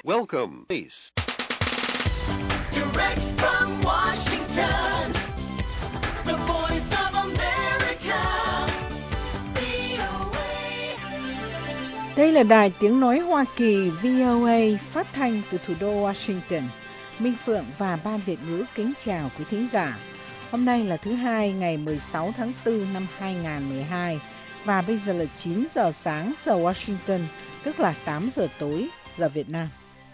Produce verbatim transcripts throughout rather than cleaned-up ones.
Welcome, peace. Direct from Washington, the voice of America, vê o a. Đây là đài tiếng nói Hoa Kỳ vê o a phát thanh từ thủ đô Washington. Minh Phượng và Ban Việt ngữ kính chào quý thính giả. Hôm nay là thứ hai ngày mười sáu tháng tư năm hai nghìn không trăm mười hai và bây giờ là chín giờ sáng giờ Washington, tức là tám giờ tối giờ Việt Nam.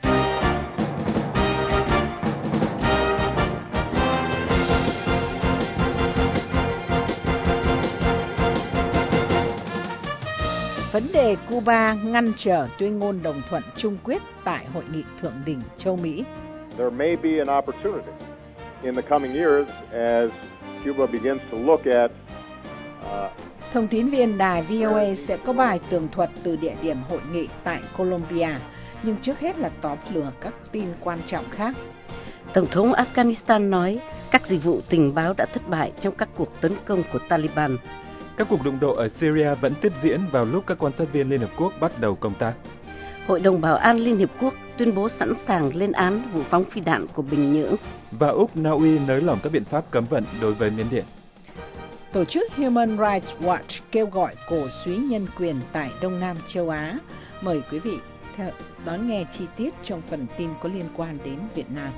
Vấn đề Cuba ngăn trở tuyên ngôn đồng thuận chung quyết tại hội nghị thượng đỉnh châu Mỹ. There may be an opportunity in the coming years as Cuba begins to look at uh, Thông tín viên đài vê o a sẽ có bài tường thuật từ địa điểm hội nghị tại Colombia, nhưng trước hết là tóm lược các tin quan trọng khác. Tổng thống Afghanistan nói các dịch vụ tình báo đã thất bại trong các cuộc tấn công của Taliban. Các cuộc đụng độ ở Syria vẫn tiếp diễn vào lúc các quan sát viên Liên Hợp Quốc bắt đầu công tác. Hội đồng Bảo an Liên Hiệp Quốc tuyên bố sẵn sàng lên án vụ phóng phi đạn của Bình Nhưỡng. Và Úc, Na Uy nới lỏng các biện pháp cấm vận đối với Miến Điện. Tổ chức Human Rights Watch kêu gọi cổ súy nhân quyền tại Đông Nam châu Á. Mời quý vị theo đón nghe chi tiết trong phần tin có liên quan đến Việt Nam.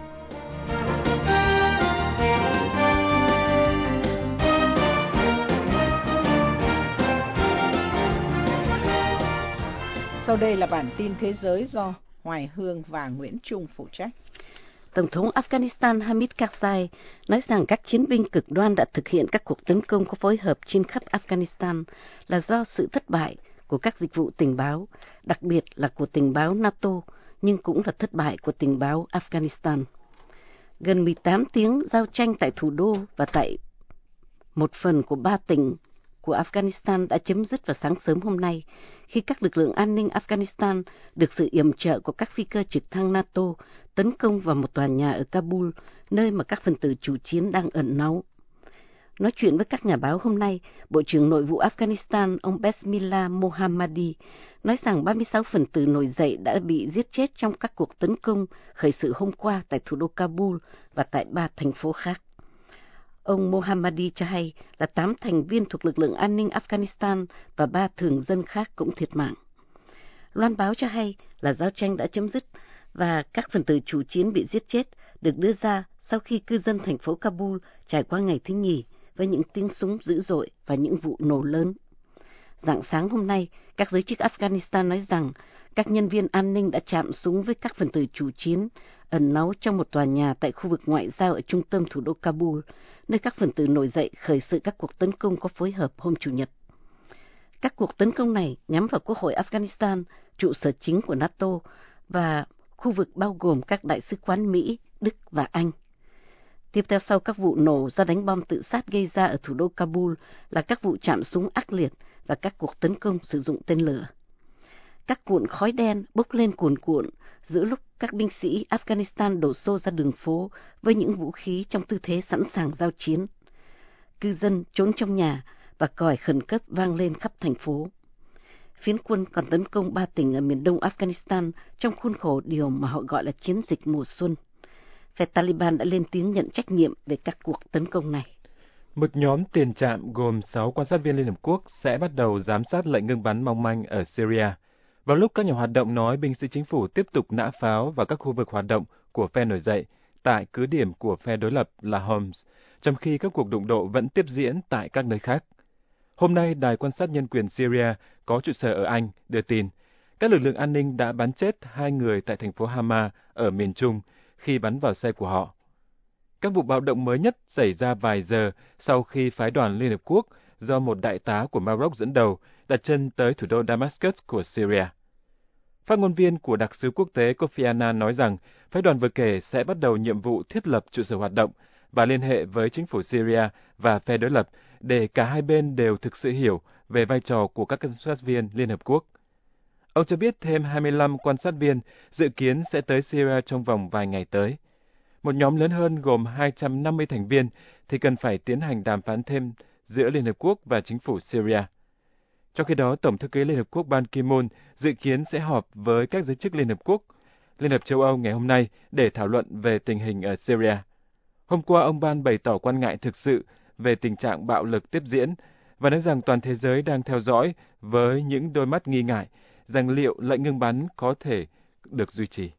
Sau đây là bản tin thế giới do Hoài Hương và Nguyễn Trung phụ trách. Tổng thống Afghanistan Hamid Karzai nói rằng các chiến binh cực đoan đã thực hiện các cuộc tấn công có phối hợp trên khắp Afghanistan là do sự thất bại của các dịch vụ tình báo, đặc biệt là của tình báo NATO, nhưng cũng là thất bại của tình báo Afghanistan. Gần mười tám tiếng giao tranh tại thủ đô và tại một phần của ba tỉnh của Afghanistan đã chấm dứt vào sáng sớm hôm nay, khi các lực lượng an ninh Afghanistan được sự yểm trợ của các phi cơ trực thăng NATO tấn công vào một tòa nhà ở Kabul, nơi mà các phần tử chủ chiến đang ẩn náu. Nói chuyện với các nhà báo hôm nay, Bộ trưởng Nội vụ Afghanistan ông Besmillah Mohammadi nói rằng ba mươi sáu phần tử nổi dậy đã bị giết chết trong các cuộc tấn công khởi sự hôm qua tại thủ đô Kabul và tại ba thành phố khác. Ông Mohammadi cho hay là tám thành viên thuộc lực lượng an ninh Afghanistan và ba thường dân khác cũng thiệt mạng. Loan báo cho hay là giao tranh đã chấm dứt và các phần tử chủ chiến bị giết chết được đưa ra sau khi cư dân thành phố Kabul trải qua ngày thứ nhì với những tiếng súng dữ dội và những vụ nổ lớn. Rạng sáng hôm nay, các giới chức Afghanistan nói rằng các nhân viên an ninh đã chạm súng với các phần tử chủ chiến ẩn náu trong một tòa nhà tại khu vực ngoại giao ở trung tâm thủ đô Kabul, nơi các phần tử nổi dậy khởi sự các cuộc tấn công có phối hợp hôm Chủ nhật. Các cuộc tấn công này nhắm vào Quốc hội Afghanistan, trụ sở chính của NATO và khu vực bao gồm các đại sứ quán Mỹ, Đức và Anh. Tiếp theo sau các vụ nổ do đánh bom tự sát gây ra ở thủ đô Kabul là các vụ chạm súng ác liệt và các cuộc tấn công sử dụng tên lửa. Các cuộn khói đen bốc lên cuồn cuộn giữa lúc các binh sĩ Afghanistan đổ xô ra đường phố với những vũ khí trong tư thế sẵn sàng giao chiến. Cư dân trốn trong nhà và còi khẩn cấp vang lên khắp thành phố. Phiến quân còn tấn công ba tỉnh ở miền đông Afghanistan trong khuôn khổ điều mà họ gọi là chiến dịch mùa xuân. Phe Taliban đã lên tiếng nhận trách nhiệm về các cuộc tấn công này. Một nhóm tiền trạm gồm sáu quan sát viên Liên Hợp Quốc sẽ bắt đầu giám sát lệnh ngưng bắn mong manh ở Syria, vào lúc các nhà hoạt động nói binh sĩ chính phủ tiếp tục nã pháo vào các khu vực hoạt động của phe nổi dậy tại cứ điểm của phe đối lập là Homs, trong khi các cuộc đụng độ vẫn tiếp diễn tại các nơi khác. Hôm nay, Đài quan sát nhân quyền Syria có trụ sở ở Anh đưa tin các lực lượng an ninh đã bắn chết hai người tại thành phố Hama ở miền Trung khi bắn vào xe của họ. Các vụ bạo động mới nhất xảy ra vài giờ sau khi phái đoàn Liên Hợp Quốc do một đại tá của Maroc dẫn đầu đặt chân tới thủ đô Damascus của Syria. Phát ngôn viên của đặc sứ quốc tế Kofi Annan nói rằng phái đoàn vừa kể sẽ bắt đầu nhiệm vụ thiết lập trụ sở hoạt động và liên hệ với chính phủ Syria và phe đối lập để cả hai bên đều thực sự hiểu về vai trò của các quan sát viên Liên Hợp Quốc. Ông cho biết thêm hai mươi lăm quan sát viên dự kiến sẽ tới Syria trong vòng vài ngày tới. Một nhóm lớn hơn gồm hai trăm năm mươi thành viên thì cần phải tiến hành đàm phán thêm giữa Liên Hợp Quốc và chính phủ Syria. Trong khi đó, Tổng thư ký Liên Hợp Quốc Ban Ki-moon dự kiến sẽ họp với các giới chức Liên Hợp Quốc Liên hợp châu Âu ngày hôm nay để thảo luận về tình hình ở Syria. Hôm qua, ông Ban bày tỏ quan ngại thực sự về tình trạng bạo lực tiếp diễn và nói rằng toàn thế giới đang theo dõi với những đôi mắt nghi ngại rằng liệu lệnh ngừng bắn có thể được duy trì.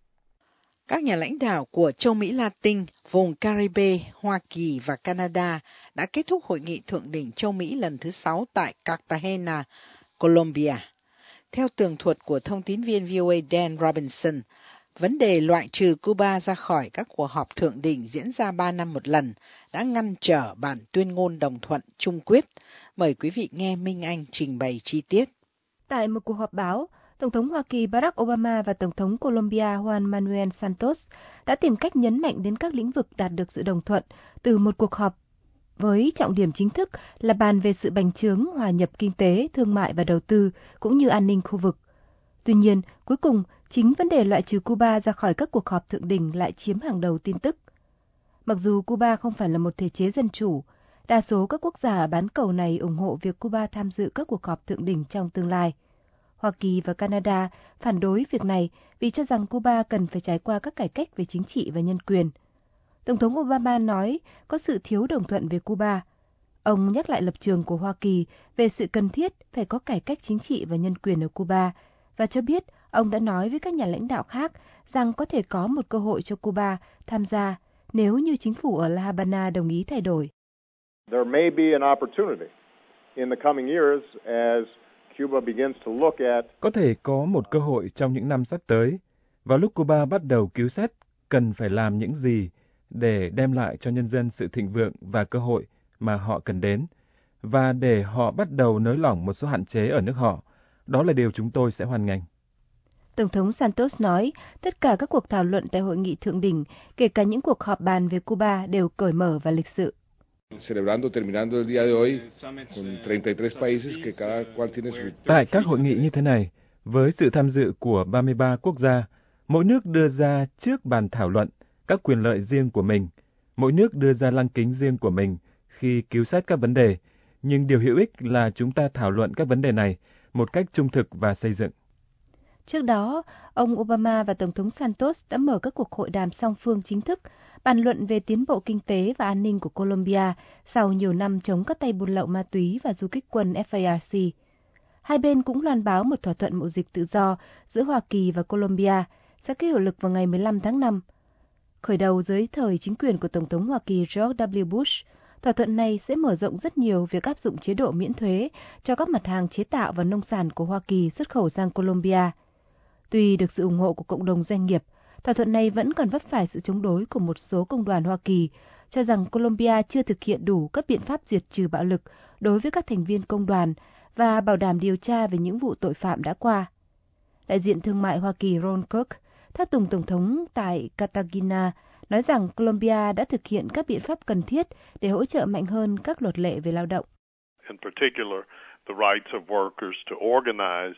Các nhà lãnh đạo của châu Mỹ Latin, vùng Caribe, Hoa Kỳ và Canada đã kết thúc hội nghị thượng đỉnh châu Mỹ lần thứ sáu tại Cartagena, Colombia. Theo tường thuật của thông tín viên vê o a Dan Robinson, vấn đề loại trừ Cuba ra khỏi các cuộc họp thượng đỉnh diễn ra ba năm một lần đã ngăn trở bản tuyên ngôn đồng thuận chung quyết. Mời quý vị nghe Minh Anh trình bày chi tiết. Tại một cuộc họp báo, Tổng thống Hoa Kỳ Barack Obama và Tổng thống Colombia Juan Manuel Santos đã tìm cách nhấn mạnh đến các lĩnh vực đạt được sự đồng thuận từ một cuộc họp với trọng điểm chính thức là bàn về sự bành trướng, hòa nhập kinh tế, thương mại và đầu tư, cũng như an ninh khu vực. Tuy nhiên, cuối cùng, chính vấn đề loại trừ Cuba ra khỏi các cuộc họp thượng đỉnh lại chiếm hàng đầu tin tức. Mặc dù Cuba không phải là một thể chế dân chủ, đa số các quốc gia ở bán cầu này ủng hộ việc Cuba tham dự các cuộc họp thượng đỉnh trong tương lai. Hoa Kỳ và Canada phản đối việc này vì cho rằng Cuba cần phải trải qua các cải cách về chính trị và nhân quyền. Tổng thống Obama nói có sự thiếu đồng thuận về Cuba. Ông nhắc lại lập trường của Hoa Kỳ về sự cần thiết phải có cải cách chính trị và nhân quyền ở Cuba và cho biết ông đã nói với các nhà lãnh đạo khác rằng có thể có một cơ hội cho Cuba tham gia nếu như chính phủ ở La Habana đồng ý thay đổi. There may be an opportunity in the coming years as Cuba begins to look at Có thể có một cơ hội trong những năm sắp tới, vào lúc Cuba bắt đầu cứu xét cần phải làm những gì để đem lại cho nhân dân sự thịnh vượng và cơ hội mà họ cần đến, và để họ bắt đầu nới lỏng một số hạn chế ở nước họ. Đó là điều chúng tôi sẽ hoan nghênh. Tổng thống Santos nói tất cả các cuộc thảo luận tại hội nghị thượng đỉnh, kể cả những cuộc họp bàn về Cuba, đều cởi mở và lịch sự. Celebrando, terminando el día de hoy con treinta y tres países que cada cual tiene su... Tại các hội nghị như thế này, với sự tham dự của ba mươi ba quốc gia, mỗi nước đưa ra trước bàn thảo luận các quyền lợi riêng của mình, mỗi nước đưa ra lăng kính riêng của mình khi cứu xét các vấn đề, nhưng điều hữu ích là chúng ta thảo luận các vấn đề này một cách trung thực và xây dựng. Trước đó, ông Obama và Tổng thống Santos đã mở các cuộc hội đàm song phương chính thức, bàn luận về tiến bộ kinh tế và an ninh của Colombia sau nhiều năm chống các tay buôn lậu ma túy và du kích quân ép a rờ xê. Hai bên cũng loan báo một thỏa thuận mậu dịch tự do giữa Hoa Kỳ và Colombia sẽ có hiệu lực vào ngày mười lăm tháng năm. Khởi đầu dưới thời chính quyền của Tổng thống Hoa Kỳ George W. Bush, thỏa thuận này sẽ mở rộng rất nhiều việc áp dụng chế độ miễn thuế cho các mặt hàng chế tạo và nông sản của Hoa Kỳ xuất khẩu sang Colombia. Tuy được sự ủng hộ của cộng đồng doanh nghiệp, thỏa thuận này vẫn còn vấp phải sự chống đối của một số công đoàn Hoa Kỳ, cho rằng Colombia chưa thực hiện đủ các biện pháp diệt trừ bạo lực đối với các thành viên công đoàn và bảo đảm điều tra về những vụ tội phạm đã qua. Đại diện thương mại Hoa Kỳ Ron Kirk tháp tùng Tổng thống tại Cartagena nói rằng Colombia đã thực hiện các biện pháp cần thiết để hỗ trợ mạnh hơn các luật lệ về lao động. In particular, the rights of workers to organize.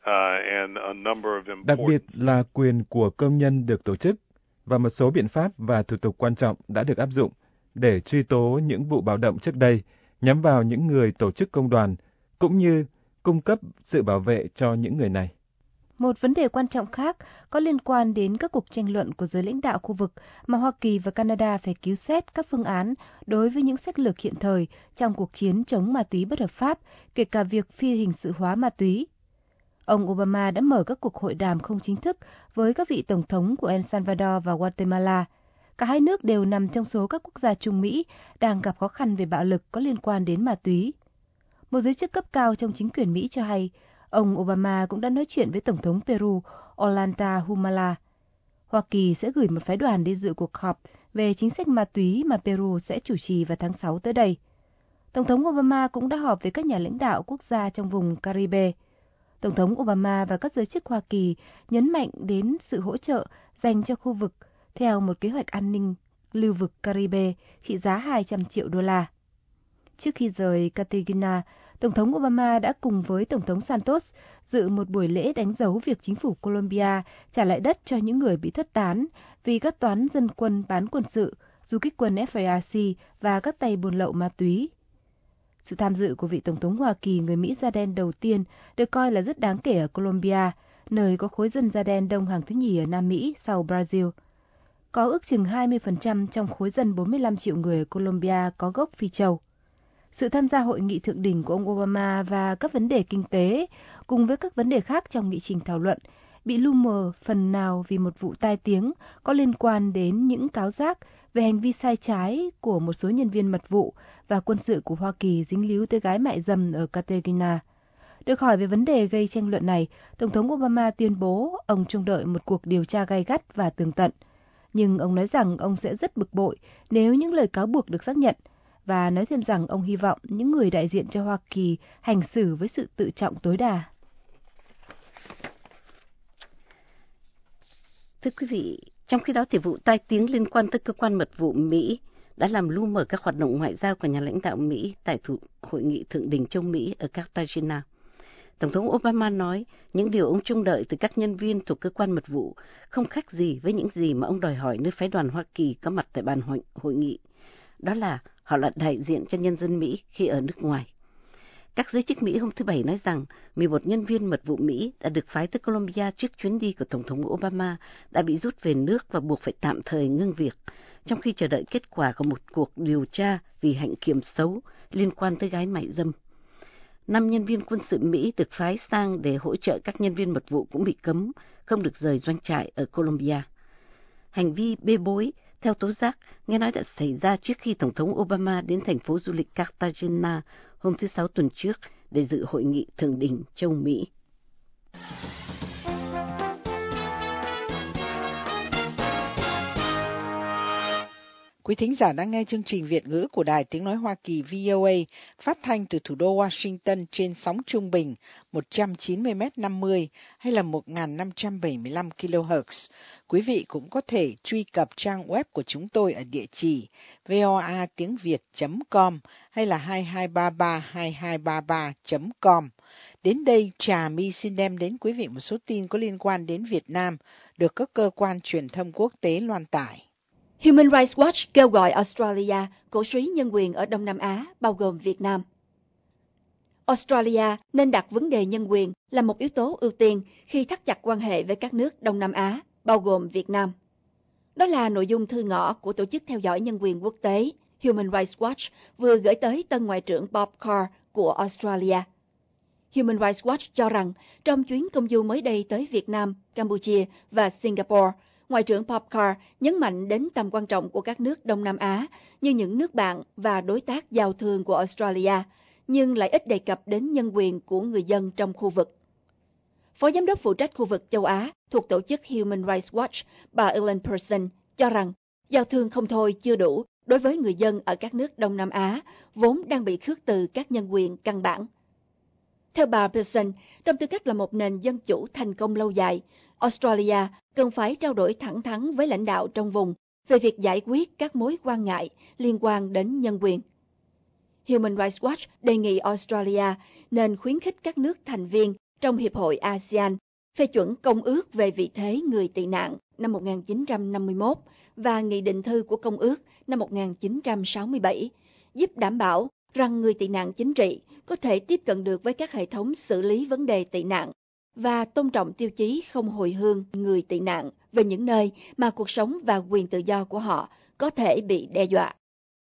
Đặc biệt là quyền của công nhân được tổ chức, và một số biện pháp và thủ tục quan trọng đã được áp dụng để truy tố những vụ bạo động trước đây nhắm vào những người tổ chức công đoàn, cũng như cung cấp sự bảo vệ cho những người này. Một vấn đề quan trọng khác có liên quan đến các cuộc tranh luận của giới lãnh đạo khu vực mà Hoa Kỳ và Canada phải cứu xét các phương án đối với những sách lược hiện thời trong cuộc chiến chống ma túy bất hợp pháp, kể cả việc phi hình sự hóa ma túy. Ông Obama đã mở các cuộc hội đàm không chính thức với các vị tổng thống của El Salvador và Guatemala. Cả hai nước đều nằm trong số các quốc gia Trung Mỹ đang gặp khó khăn về bạo lực có liên quan đến ma túy. Một giới chức cấp cao trong chính quyền Mỹ cho hay, ông Obama cũng đã nói chuyện với Tổng thống Peru Ollanta Humala. Hoa Kỳ sẽ gửi một phái đoàn đi dự cuộc họp về chính sách ma túy mà Peru sẽ chủ trì vào tháng sáu tới đây. Tổng thống Obama cũng đã họp với các nhà lãnh đạo quốc gia trong vùng Caribe. Tổng thống Obama và các giới chức Hoa Kỳ nhấn mạnh đến sự hỗ trợ dành cho khu vực theo một kế hoạch an ninh lưu vực Caribe trị giá hai trăm triệu đô la. Trước khi rời Cartagena, Tổng thống Obama đã cùng với Tổng thống Santos dự một buổi lễ đánh dấu việc chính phủ Colombia trả lại đất cho những người bị thất tán vì các toán dân quân bán quân sự, du kích quân ép a rờ xê và các tay buôn lậu ma túy. Sự tham dự của vị Tổng thống Hoa Kỳ người Mỹ da đen đầu tiên được coi là rất đáng kể ở Colombia, nơi có khối dân da đen đông hàng thứ nhì ở Nam Mỹ sau Brazil. Có ước chừng hai mươi phần trăm trong khối dân bốn mươi lăm triệu người ở Colombia có gốc Phi Châu. Sự tham gia hội nghị thượng đỉnh của ông Obama và các vấn đề kinh tế, cùng với các vấn đề khác trong nghị trình thảo luận, bị lu mờ phần nào vì một vụ tai tiếng có liên quan đến những cáo giác về hành vi sai trái của một số nhân viên mật vụ và quân sự của Hoa Kỳ dính líu tới gái mại dâm ở Cartagena. Được hỏi về vấn đề gây tranh luận này, Tổng thống Obama tuyên bố ông trông đợi một cuộc điều tra gay gắt và tường tận. Nhưng ông nói rằng ông sẽ rất bực bội nếu những lời cáo buộc được xác nhận, và nói thêm rằng ông hy vọng những người đại diện cho Hoa Kỳ hành xử với sự tự trọng tối đa. Thưa quý vị, trong khi đó thì vụ tai tiếng liên quan tới cơ quan mật vụ Mỹ đã làm lu mờ các hoạt động ngoại giao của nhà lãnh đạo Mỹ tại thủ, hội nghị thượng đỉnh châu Mỹ ở Cartagena. Tổng thống Obama nói những điều ông trông đợi từ các nhân viên thuộc cơ quan mật vụ không khác gì với những gì mà ông đòi hỏi nơi phái đoàn Hoa Kỳ có mặt tại bàn hội, hội nghị. Đó là họ là đại diện cho nhân dân Mỹ khi ở nước ngoài. Các giới chức Mỹ hôm thứ Bảy nói rằng mười một nhân viên mật vụ Mỹ đã được phái tới Colombia trước chuyến đi của Tổng thống Obama đã bị rút về nước và buộc phải tạm thời ngưng việc, trong khi chờ đợi kết quả của một cuộc điều tra vì hạnh kiểm xấu liên quan tới gái mại dâm. Năm nhân viên quân sự Mỹ được phái sang để hỗ trợ các nhân viên mật vụ cũng bị cấm, không được rời doanh trại ở Colombia. Hành vi bê bối, theo tố giác, nghe nói đã xảy ra trước khi Tổng thống Obama đến thành phố du lịch Cartagena hôm thứ Sáu tuần trước để dự hội nghị thượng đỉnh châu Mỹ. Quý thính giả đang nghe chương trình Việt ngữ của Đài Tiếng Nói Hoa Kỳ V O A phát thanh từ thủ đô Washington trên sóng trung bình một trăm chín mươi mét năm mươi hay là một nghìn năm trăm bảy mươi lăm ki lô héc. Quý vị cũng có thể truy cập trang web của chúng tôi ở địa chỉ voa tiếng việt chấm com hay là hai hai ba ba hai hai ba ba chấm com. Đến đây, Trà My xin đem đến quý vị một số tin có liên quan đến Việt Nam được các cơ quan truyền thông quốc tế loan tải. Human Rights Watch kêu gọi Australia cổ súy nhân quyền ở Đông Nam Á, bao gồm Việt Nam. Australia nên đặt vấn đề nhân quyền là một yếu tố ưu tiên khi thắt chặt quan hệ với các nước Đông Nam Á, bao gồm Việt Nam. Đó là nội dung thư ngõ của Tổ chức Theo dõi Nhân quyền Quốc tế Human Rights Watch vừa gửi tới tân Ngoại trưởng Bob Carr của Australia. Human Rights Watch cho rằng trong chuyến công du mới đây tới Việt Nam, Campuchia và Singapore, Ngoại trưởng Bob Carr nhấn mạnh đến tầm quan trọng của các nước Đông Nam Á như những nước bạn và đối tác giao thương của Australia, nhưng lại ít đề cập đến nhân quyền của người dân trong khu vực. Phó Giám đốc phụ trách khu vực châu Á thuộc tổ chức Human Rights Watch, bà Ellen Person, cho rằng giao thương không thôi chưa đủ đối với người dân ở các nước Đông Nam Á, vốn đang bị khước từ các nhân quyền căn bản. Theo bà Person, trong tư cách là một nền dân chủ thành công lâu dài, Australia cần phải trao đổi thẳng thắn với lãnh đạo trong vùng về việc giải quyết các mối quan ngại liên quan đến nhân quyền. Human Rights Watch đề nghị Australia nên khuyến khích các nước thành viên trong Hiệp hội a sê an phê chuẩn Công ước về vị thế người tị nạn năm một nghìn chín trăm năm mươi mốt và Nghị định thư của Công ước năm một nghìn chín trăm sáu mươi bảy, giúp đảm bảo rằng người tị nạn chính trị có thể tiếp cận được với các hệ thống xử lý vấn đề tị nạn và tôn trọng tiêu chí không hồi hương người tị nạn về những nơi mà cuộc sống và quyền tự do của họ có thể bị đe dọa.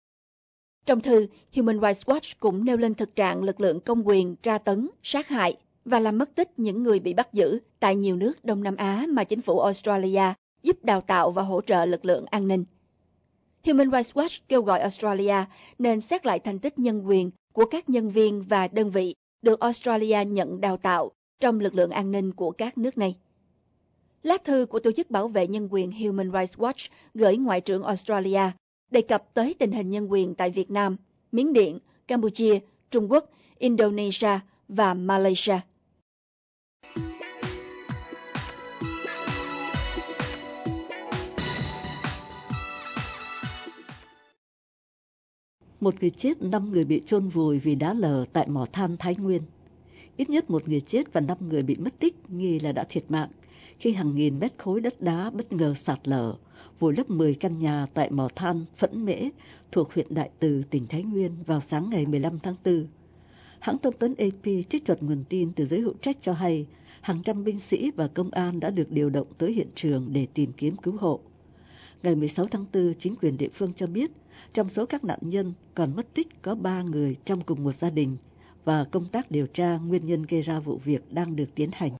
Trong thư, Human Rights Watch cũng nêu lên thực trạng lực lượng công quyền tra tấn, sát hại và làm mất tích những người bị bắt giữ tại nhiều nước Đông Nam Á mà chính phủ Australia giúp đào tạo và hỗ trợ lực lượng an ninh. Human Rights Watch kêu gọi Australia nên xét lại thành tích nhân quyền của các nhân viên và đơn vị được Australia nhận đào tạo trong lực lượng an ninh của các nước này. Lá thư của Tổ chức Bảo vệ Nhân quyền Human Rights Watch gửi Ngoại trưởng Australia đề cập tới tình hình nhân quyền tại Việt Nam, Miến Điện, Campuchia, Trung Quốc, Indonesia và Malaysia. Một người chết, năm người bị chôn vùi vì đá lở tại mỏ than Thái Nguyên. Ít nhất một người chết và năm người bị mất tích nghi là đã thiệt mạng khi hàng nghìn mét khối đất đá bất ngờ sạt lở, vùi lấp mười căn nhà tại mỏ than Phẫn Mễ thuộc huyện Đại Từ, tỉnh Thái Nguyên vào sáng ngày mười lăm tháng tư. Hãng thông tấn a pê trích thuật nguồn tin từ giới hữu trách cho hay Hàng trăm binh sĩ và công an đã được điều động tới hiện trường để tìm kiếm cứu hộ. Ngày mười sáu tháng tư, chính quyền địa phương cho biết trong số các nạn nhân còn mất tích có ba người trong cùng một gia đình và công tác điều tra nguyên nhân gây ra vụ việc đang được tiến hành.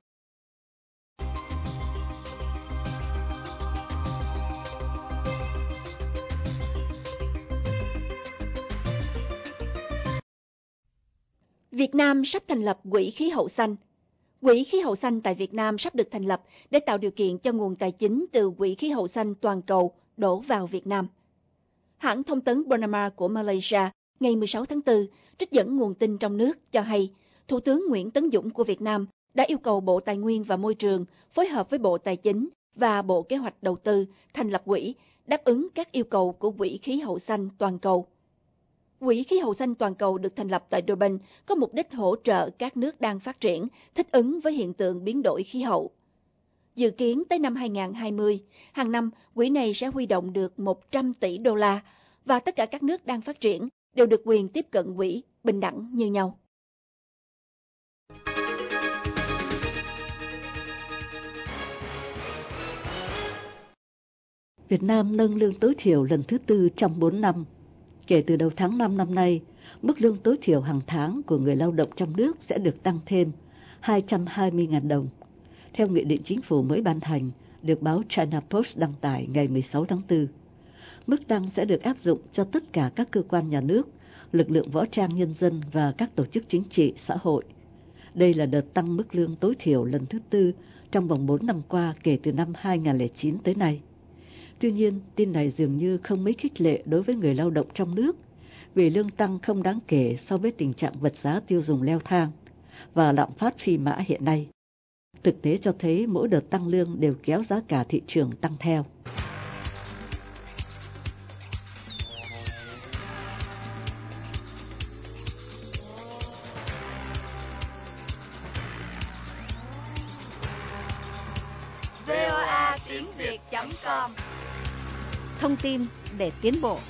Việt Nam sắp thành lập Quỹ Khí hậu xanh. Quỹ Khí hậu xanh tại Việt Nam sắp được thành lập để tạo điều kiện cho nguồn tài chính từ Quỹ Khí hậu xanh toàn cầu đổ vào Việt Nam. Hãng thông tấn Bernama của Malaysia ngày mười sáu tháng tư trích dẫn nguồn tin trong nước cho hay Thủ tướng Nguyễn Tấn Dũng của Việt Nam đã yêu cầu Bộ Tài nguyên và Môi trường phối hợp với Bộ Tài chính và Bộ Kế hoạch Đầu tư thành lập quỹ đáp ứng các yêu cầu của Quỹ Khí hậu xanh toàn cầu. Quỹ Khí hậu xanh toàn cầu được thành lập tại Durban có mục đích hỗ trợ các nước đang phát triển thích ứng với hiện tượng biến đổi khí hậu. Dự kiến tới năm hai không hai không, hàng năm quỹ này sẽ huy động được một trăm tỷ đô la và tất cả các nước đang phát triển đều được quyền tiếp cận quỹ bình đẳng như nhau. Việt Nam nâng lương tối thiểu lần thứ tư trong bốn năm. Kể từ đầu tháng năm năm nay, mức lương tối thiểu hàng tháng của người lao động trong nước sẽ được tăng thêm hai trăm hai mươi nghìn đồng. Theo nghị định chính phủ mới ban hành, được báo China Post đăng tải ngày mười sáu tháng tư. Mức tăng sẽ được áp dụng cho tất cả các cơ quan nhà nước, lực lượng võ trang nhân dân và các tổ chức chính trị xã hội. Đây là đợt tăng mức lương tối thiểu lần thứ tư trong vòng bốn năm qua kể từ năm hai không không chín tới nay. Tuy nhiên, tin này dường như không mấy khích lệ đối với người lao động trong nước, vì lương tăng không đáng kể so với tình trạng vật giá tiêu dùng leo thang và lạm phát phi mã hiện nay. Thực tế cho thấy mỗi đợt tăng lương đều kéo giá cả thị trường tăng theo. vê o a tiếng việt chấm com Thông tin để tiến bộ.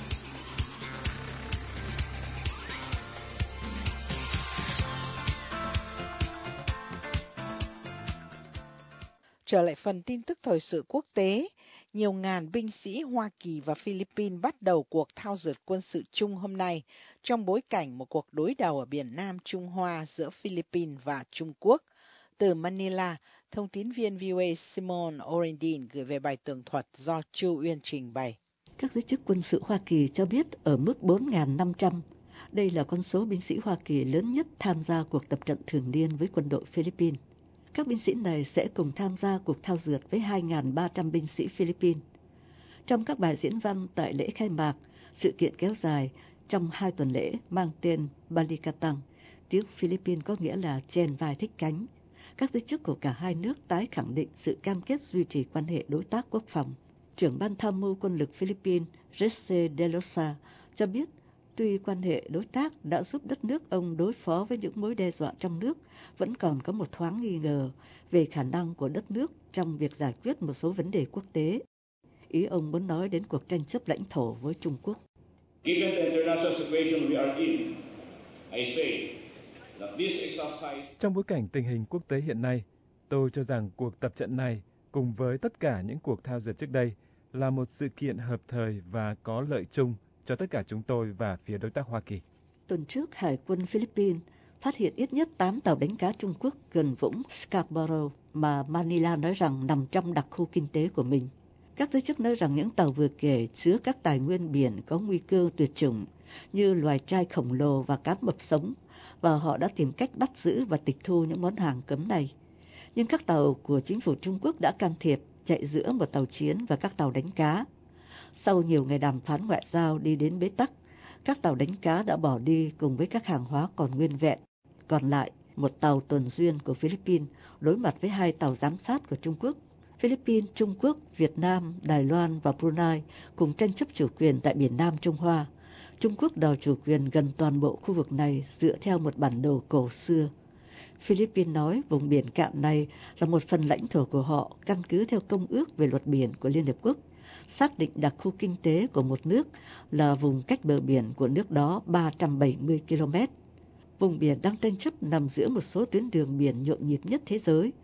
Trở lại phần tin tức thời sự quốc tế, nhiều ngàn binh sĩ Hoa Kỳ và Philippines bắt đầu cuộc thao dượt quân sự chung hôm nay trong bối cảnh một cuộc đối đầu ở biển Nam Trung Hoa giữa Philippines và Trung Quốc. Từ Manila, thông tín viên vê o a Simon Orendin gửi về bài tường thuật do Chu Uyên trình bày. Các giới chức quân sự Hoa Kỳ cho biết ở mức bốn nghìn năm trăm. Đây là con số binh sĩ Hoa Kỳ lớn nhất tham gia cuộc tập trận thường niên với quân đội Philippines. Các binh sĩ này sẽ cùng tham gia cuộc thao dượt với hai nghìn ba trăm binh sĩ Philippines. Trong các bài diễn văn tại lễ khai mạc, sự kiện kéo dài trong hai tuần lễ mang tên Balikatang, tiếng Philippines có nghĩa là chèn vai thích cánh. Các giới chức của cả hai nước tái khẳng định sự cam kết duy trì quan hệ đối tác quốc phòng. Trưởng ban tham mưu quân lực Philippines Jesse De Losa cho biết tuy quan hệ đối tác đã giúp đất nước ông đối phó với những mối đe dọa trong nước, vẫn còn có một thoáng nghi ngờ về khả năng của đất nước trong việc giải quyết một số vấn đề quốc tế. Ý ông muốn nói đến cuộc tranh chấp lãnh thổ với Trung Quốc. Trong bối cảnh tình hình quốc tế hiện nay, tôi cho rằng cuộc tập trận này cùng với tất cả những cuộc thao dượt trước đây là một sự kiện hợp thời và có lợi chung cho tất cả chúng tôi và phía đối tác Hoa Kỳ. Tuần trước, Hải quân Philippines phát hiện ít nhất tám tàu đánh cá Trung Quốc gần vũng Scarborough mà Manila nói rằng nằm trong đặc khu kinh tế của mình. Các giới chức nói rằng những tàu vừa kể chứa các tài nguyên biển có nguy cơ tuyệt chủng như loài trai khổng lồ và cá mập sống, và họ đã tìm cách bắt giữ và tịch thu những món hàng cấm này. Nhưng các tàu của chính phủ Trung Quốc đã can thiệp, chạy giữa một tàu chiến và các tàu đánh cá. Sau nhiều ngày đàm phán ngoại giao đi đến bế tắc, các tàu đánh cá đã bỏ đi cùng với các hàng hóa còn nguyên vẹn. Còn lại, một tàu tuần duyên của Philippines đối mặt với hai tàu giám sát của Trung Quốc. Philippines, Trung Quốc, Việt Nam, Đài Loan và Brunei cùng tranh chấp chủ quyền tại biển Nam Trung Hoa. Trung Quốc đòi chủ quyền gần toàn bộ khu vực này dựa theo một bản đồ cổ xưa. Philippines nói vùng biển cạn này là một phần lãnh thổ của họ căn cứ theo Công ước về luật biển của Liên Hợp Quốc, xác định đặc khu kinh tế của một nước là vùng cách bờ biển của nước đó ba trăm bảy mươi ki lô mét. Vùng biển đang tranh chấp nằm giữa một số tuyến đường biển nhộn nhịp nhất thế giới,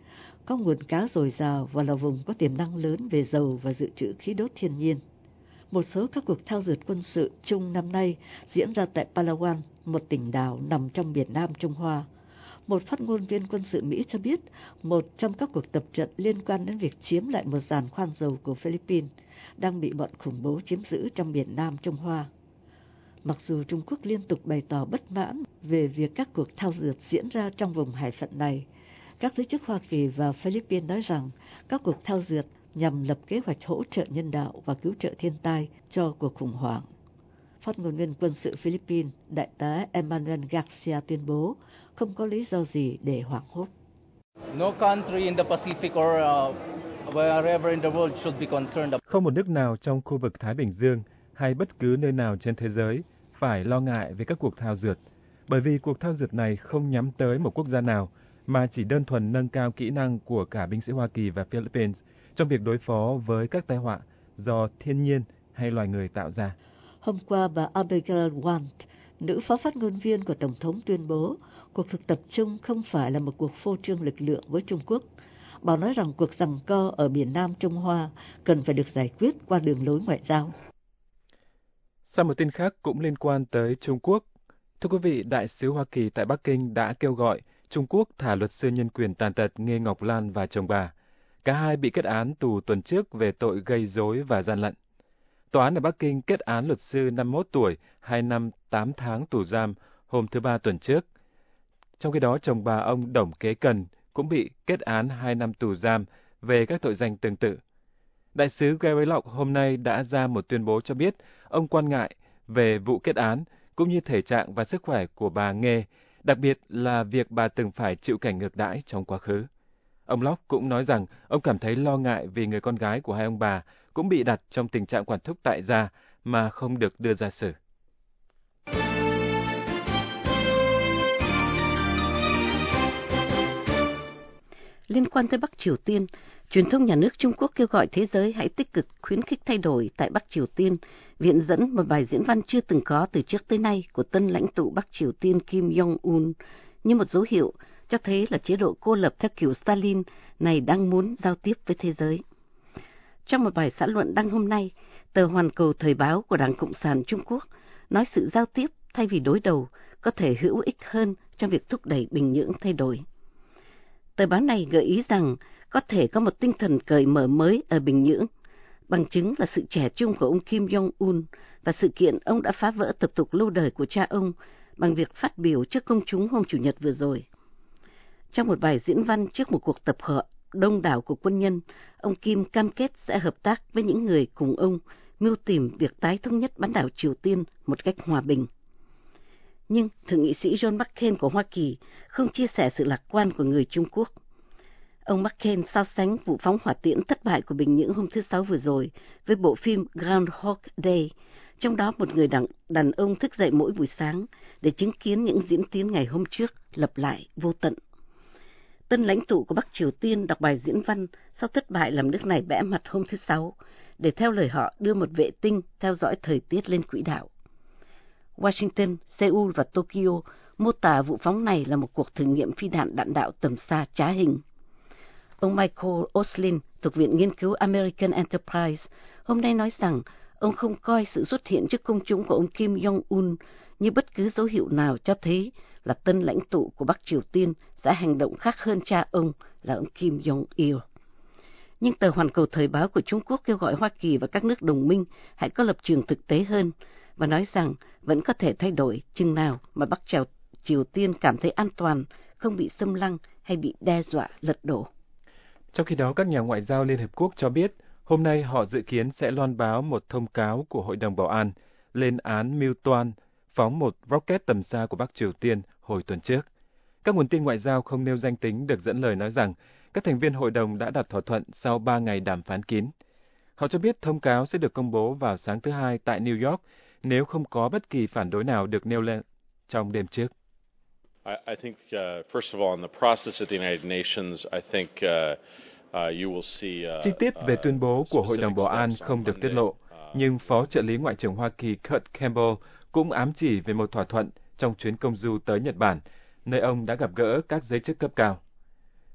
có nguồn cá dồi dào và là vùng có tiềm năng lớn về dầu và dự trữ khí đốt thiên nhiên. Một số các cuộc thao dượt quân sự chung năm nay diễn ra tại Palawan, một tỉnh đảo nằm trong biển Nam Trung Hoa. Một phát ngôn viên quân sự Mỹ cho biết một trong các cuộc tập trận liên quan đến việc chiếm lại một giàn khoan dầu của Philippines đang bị bọn khủng bố chiếm giữ trong biển Nam Trung Hoa. Mặc dù Trung Quốc liên tục bày tỏ bất mãn về việc các cuộc thao dượt diễn ra trong vùng hải phận này, các giới chức Hoa Kỳ và Philippines nói rằng các cuộc thao dượt nhằm lập kế hoạch hỗ trợ nhân đạo và cứu trợ thiên tai cho cuộc khủng hoảng. Phát ngôn viên quân sự Philippines, Đại tá Emmanuel Garcia tuyên bố không có lý do gì để hoảng hốt. No country in the Pacific or uh, wherever in the world should be concerned about. Không một nước nào trong khu vực Thái Bình Dương hay bất cứ nơi nào trên thế giới phải lo ngại về các cuộc thao dượt, bởi vì cuộc thao dượt này không nhắm tới một quốc gia nào, mà chỉ đơn thuần nâng cao kỹ năng của cả binh sĩ Hoa Kỳ và Philippines trong việc đối phó với các tai họa do thiên nhiên hay loài người tạo ra. Hôm qua, bà Abigail Want, nữ phó phát ngôn viên của Tổng thống, tuyên bố cuộc thực tập chung không phải là một cuộc phô trương lực lượng với Trung Quốc. Bà nói rằng cuộc giằng co ở biển Nam Trung Hoa cần phải được giải quyết qua đường lối ngoại giao. Sau một tin khác cũng liên quan tới Trung Quốc, thưa quý vị, Đại sứ Hoa Kỳ tại Bắc Kinh đã kêu gọi Trung Quốc thả luật sư nhân quyền tàn tật Nghê Ngọc Lan và chồng bà. Cả hai bị kết án tù tuần trước về tội gây rối và gian lận. Tòa án ở Bắc Kinh kết án luật sư năm mươi mốt tuổi, hai năm tám tháng tù giam hôm thứ Ba tuần trước. Trong khi đó, chồng bà ông Đổng Kế Cần cũng bị kết án hai năm tù giam về các tội danh tương tự. Đại sứ Gary Locke hôm nay đã ra một tuyên bố cho biết ông quan ngại về vụ kết án cũng như thể trạng và sức khỏe của bà Nghê, đặc biệt là việc bà từng phải chịu cảnh ngược đãi trong quá khứ. Ông Locke cũng nói rằng ông cảm thấy lo ngại vì người con gái của hai ông bà cũng bị đặt trong tình trạng quản thúc tại gia mà không được đưa ra xử. Liên quan tới Bắc Triều Tiên, truyền thông nhà nước Trung Quốc kêu gọi thế giới hãy tích cực khuyến khích thay đổi tại Bắc Triều Tiên, viện dẫn một bài diễn văn chưa từng có từ trước tới nay của tân lãnh tụ Bắc Triều Tiên Kim Jong-un như một dấu hiệu cho thấy là chế độ cô lập theo kiểu Stalin này đang muốn giao tiếp với thế giới. Trong một bài xã luận đăng hôm nay, tờ Hoàn Cầu Thời báo của Đảng Cộng sản Trung Quốc nói sự giao tiếp thay vì đối đầu có thể hữu ích hơn trong việc thúc đẩy Bình Nhưỡng thay đổi. Tờ báo này gợi ý rằng có thể có một tinh thần cởi mở mới ở Bình Nhưỡng, bằng chứng là sự trẻ trung của ông Kim Jong-un và sự kiện ông đã phá vỡ tập tục lâu đời của cha ông bằng việc phát biểu trước công chúng hôm Chủ nhật vừa rồi. Trong một bài diễn văn trước một cuộc tập hợp đông đảo của quân nhân, ông Kim cam kết sẽ hợp tác với những người cùng ông mưu tìm việc tái thống nhất bán đảo Triều Tiên một cách hòa bình. Nhưng Thượng nghị sĩ John McCain của Hoa Kỳ không chia sẻ sự lạc quan của người Trung Quốc. Ông McCain so sánh vụ phóng hỏa tiễn thất bại của Bình Nhưỡng hôm thứ Sáu vừa rồi với bộ phim Groundhog Day, trong đó một người đàn, đàn ông thức dậy mỗi buổi sáng để chứng kiến những diễn tiến ngày hôm trước lặp lại vô tận. Tân lãnh tụ của Bắc Triều Tiên đọc bài diễn văn sau thất bại làm nước này bẽ mặt hôm thứ Sáu để theo lời họ đưa một vệ tinh theo dõi thời tiết lên quỹ đạo. Washington, Seoul và Tokyo mô tả vụ phóng này là một cuộc thử nghiệm phi đạn đạn đạo tầm xa trá hình. Ông Michael Oslin thuộc Viện Nghiên cứu American Enterprise hôm nay nói rằng ông không coi sự xuất hiện trước công chúng của ông Kim Jong-un như bất cứ dấu hiệu nào cho thấy là tân lãnh tụ của Bắc Triều Tiên sẽ hành động khác hơn cha ông là ông Kim Jong-il. Nhưng tờ Hoàn Cầu Thời báo của Trung Quốc kêu gọi Hoa Kỳ và các nước đồng minh hãy có lập trường thực tế hơn và nói rằng vẫn có thể thay đổi chừng nào mà Bắc Triều, Triều Tiên cảm thấy an toàn, không bị xâm lăng hay bị đe dọa lật đổ. Trong khi đó, các nhà ngoại giao Liên Hợp Quốc cho biết hôm nay họ dự kiến sẽ loan báo một thông cáo của Hội đồng Bảo an lên án mưu toan phóng một rocket tầm xa của Bắc Triều Tiên hồi tuần trước. Các nguồn tin ngoại giao không nêu danh tính được dẫn lời nói rằng các thành viên hội đồng đã đạt thỏa thuận sau ba ngày đàm phán kín. Họ cho biết thông cáo sẽ được công bố vào sáng thứ Hai tại New York nếu không có bất kỳ phản đối nào được nêu lên trong đêm trước. I, I think, uh, first of all, in the process at the United Nations, I think uh, uh, you will see. Uh, Chi tiết về tuyên bố của Hội đồng Bảo an không được tiết lộ, nhưng Phó trợ lý Ngoại trưởng Hoa Kỳ Kurt Campbell cũng ám chỉ về một thỏa thuận trong chuyến công du tới Nhật Bản, nơi ông đã gặp gỡ các giới chức cấp cao.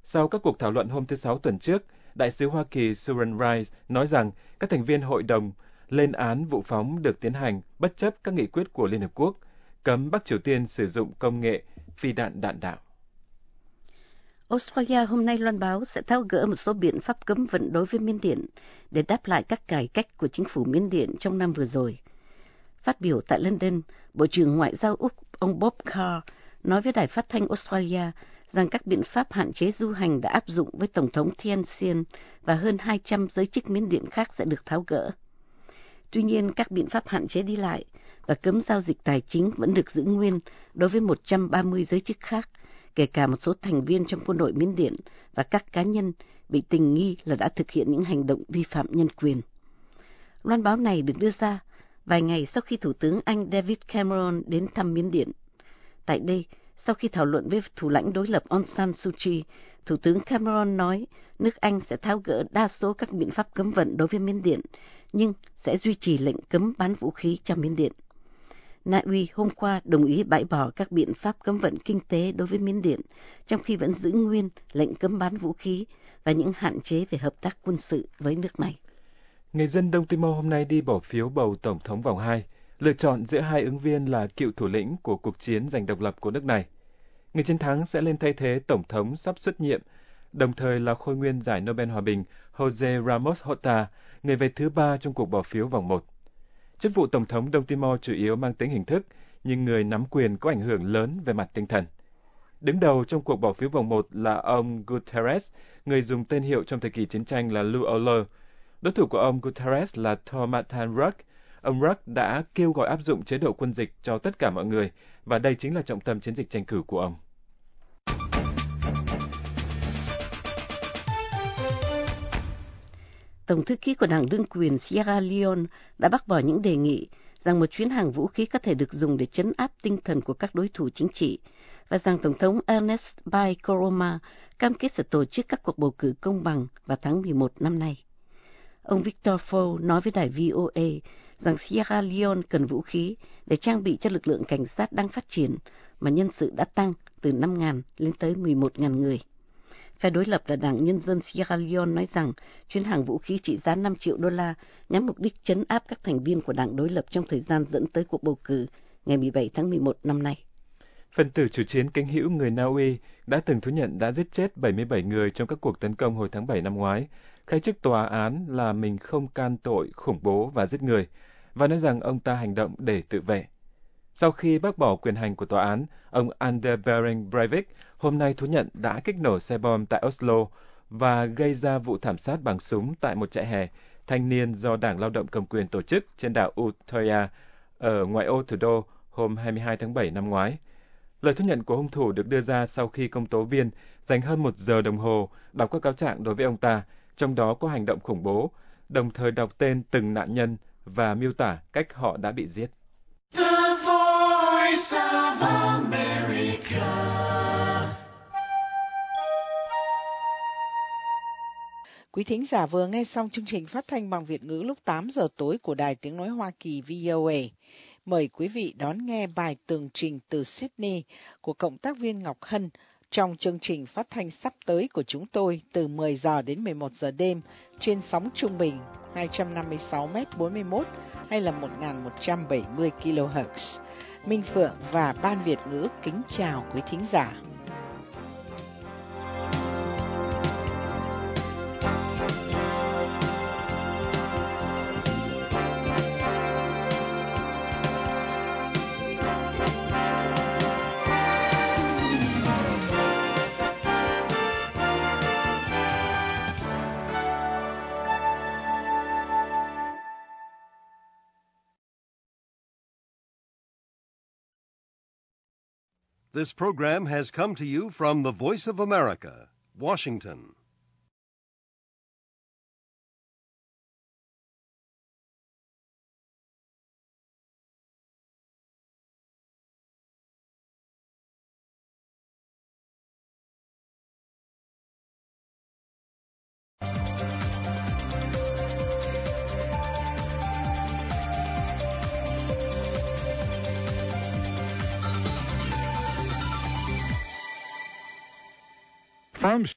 Sau các cuộc thảo luận hôm thứ Sáu tuần trước, Đại sứ Hoa Kỳ Susan Rice nói rằng các thành viên hội đồng lên án vụ phóng được tiến hành bất chấp các nghị quyết của Liên Hợp Quốc, cấm Bắc Triều Tiên sử dụng công nghệ phi đạn đạn đạo. Australia hôm nay loan báo sẽ tháo gỡ một số biện pháp cấm vận đối với Miến Điện để đáp lại các cải cách của chính phủ Miến Điện trong năm vừa rồi. Phát biểu tại London, Bộ trưởng Ngoại giao Úc ông Bob Carr nói với đài phát thanh Australia rằng các biện pháp hạn chế du hành đã áp dụng với Tổng thống Thein Sein và hơn hai trăm giới chức Miến Điện khác sẽ được tháo gỡ. Tuy nhiên, các biện pháp hạn chế đi lại và cấm giao dịch tài chính vẫn được giữ nguyên đối với một trăm ba mươi giới chức khác, kể cả một số thành viên trong quân đội Miến Điện và các cá nhân bị tình nghi là đã thực hiện những hành động vi phạm nhân quyền. Loan báo này được đưa ra vài ngày sau khi Thủ tướng Anh David Cameron đến thăm Miến Điện. Tại đây, sau khi thảo luận với thủ lãnh đối lập Aung San Suu Kyi, Thủ tướng Cameron nói nước Anh sẽ tháo gỡ đa số các biện pháp cấm vận đối với Miến Điện, nhưng sẽ duy trì lệnh cấm bán vũ khí cho Miến Điện. Na Uy hôm qua đồng ý bãi bỏ các biện pháp cấm vận kinh tế đối với Miến Điện, trong khi vẫn giữ nguyên lệnh cấm bán vũ khí và những hạn chế về hợp tác quân sự với nước này. Người dân Đông Timor hôm nay đi bỏ phiếu bầu Tổng thống vòng hai, lựa chọn giữa hai ứng viên là cựu thủ lĩnh của cuộc chiến giành độc lập của nước này. Người chiến thắng sẽ lên thay thế Tổng thống sắp xuất nhiệm, đồng thời là khôi nguyên giải Nobel Hòa bình Jose Ramos Horta, người về thứ ba trong cuộc bỏ phiếu vòng một. Chức vụ Tổng thống Đông Timor chủ yếu mang tính hình thức, nhưng người nắm quyền có ảnh hưởng lớn về mặt tinh thần. Đứng đầu trong cuộc bỏ phiếu vòng một là ông Guterres, người dùng tên hiệu trong thời kỳ chiến tranh là Lou Oler. Đối thủ của ông Guterres là Thormathan Ruck. Ông Ruck đã kêu gọi áp dụng chế độ quân dịch cho tất cả mọi người, và đây chính là trọng tâm chiến dịch tranh cử của ông. Tổng thư ký của đảng đương quyền Sierra Leone đã bác bỏ những đề nghị rằng một chuyến hàng vũ khí có thể được dùng để trấn áp tinh thần của các đối thủ chính trị, và rằng Tổng thống Ernest Bai Koroma cam kết sẽ tổ chức các cuộc bầu cử công bằng vào tháng mười một năm nay. Ông Victor Faux nói với đài vê o a rằng Sierra Leone cần vũ khí để trang bị cho lực lượng cảnh sát đang phát triển, mà nhân sự đã tăng từ năm nghìn lên tới mười một nghìn người. Phe đối lập là Đảng Nhân dân Sierra Leone nói rằng chuyến hàng vũ khí trị giá năm triệu đô la nhằm mục đích trấn áp các thành viên của đảng đối lập trong thời gian dẫn tới cuộc bầu cử ngày mười bảy tháng mười một năm nay. Phần tử chủ chiến cánh hữu người Na Uy đã từng thú nhận đã giết chết bảy mươi bảy người trong các cuộc tấn công hồi tháng bảy năm ngoái, khai trước tòa án là mình không can tội khủng bố và giết người, và nói rằng ông ta hành động để tự vệ. Sau khi bác bỏ quyền hành của tòa án, ông Anders Behring Breivik hôm nay thú nhận đã kích nổ xe bom tại Oslo và gây ra vụ thảm sát bằng súng tại một trại hè thanh niên do Đảng Lao động cầm quyền tổ chức trên đảo Utøya ở ngoại ô thủ đô hôm hai mươi hai tháng bảy năm ngoái. Lời thú nhận của hung thủ được đưa ra sau khi công tố viên dành hơn một giờ đồng hồ đọc các cáo trạng đối với ông ta, trong đó có hành động khủng bố, đồng thời đọc tên từng nạn nhân và miêu tả cách họ đã bị giết. The Voice of America. Quý thính giả vừa nghe xong chương trình phát thanh bằng Việt ngữ lúc tám giờ tối của Đài Tiếng Nói Hoa Kỳ vê o a. Mời quý vị đón nghe bài tường trình từ Sydney của Cộng tác viên Ngọc Hân trong chương trình phát thanh sắp tới của chúng tôi từ mười giờ đến mười một giờ đêm trên sóng trung bình hai trăm năm mươi sáu mét bốn mươi mốt hay là một nghìn một trăm bảy mươi ki lô héc. Minh Phượng và Ban Việt ngữ kính chào quý thính giả. This program has come to you from the Voice of America, Washington. From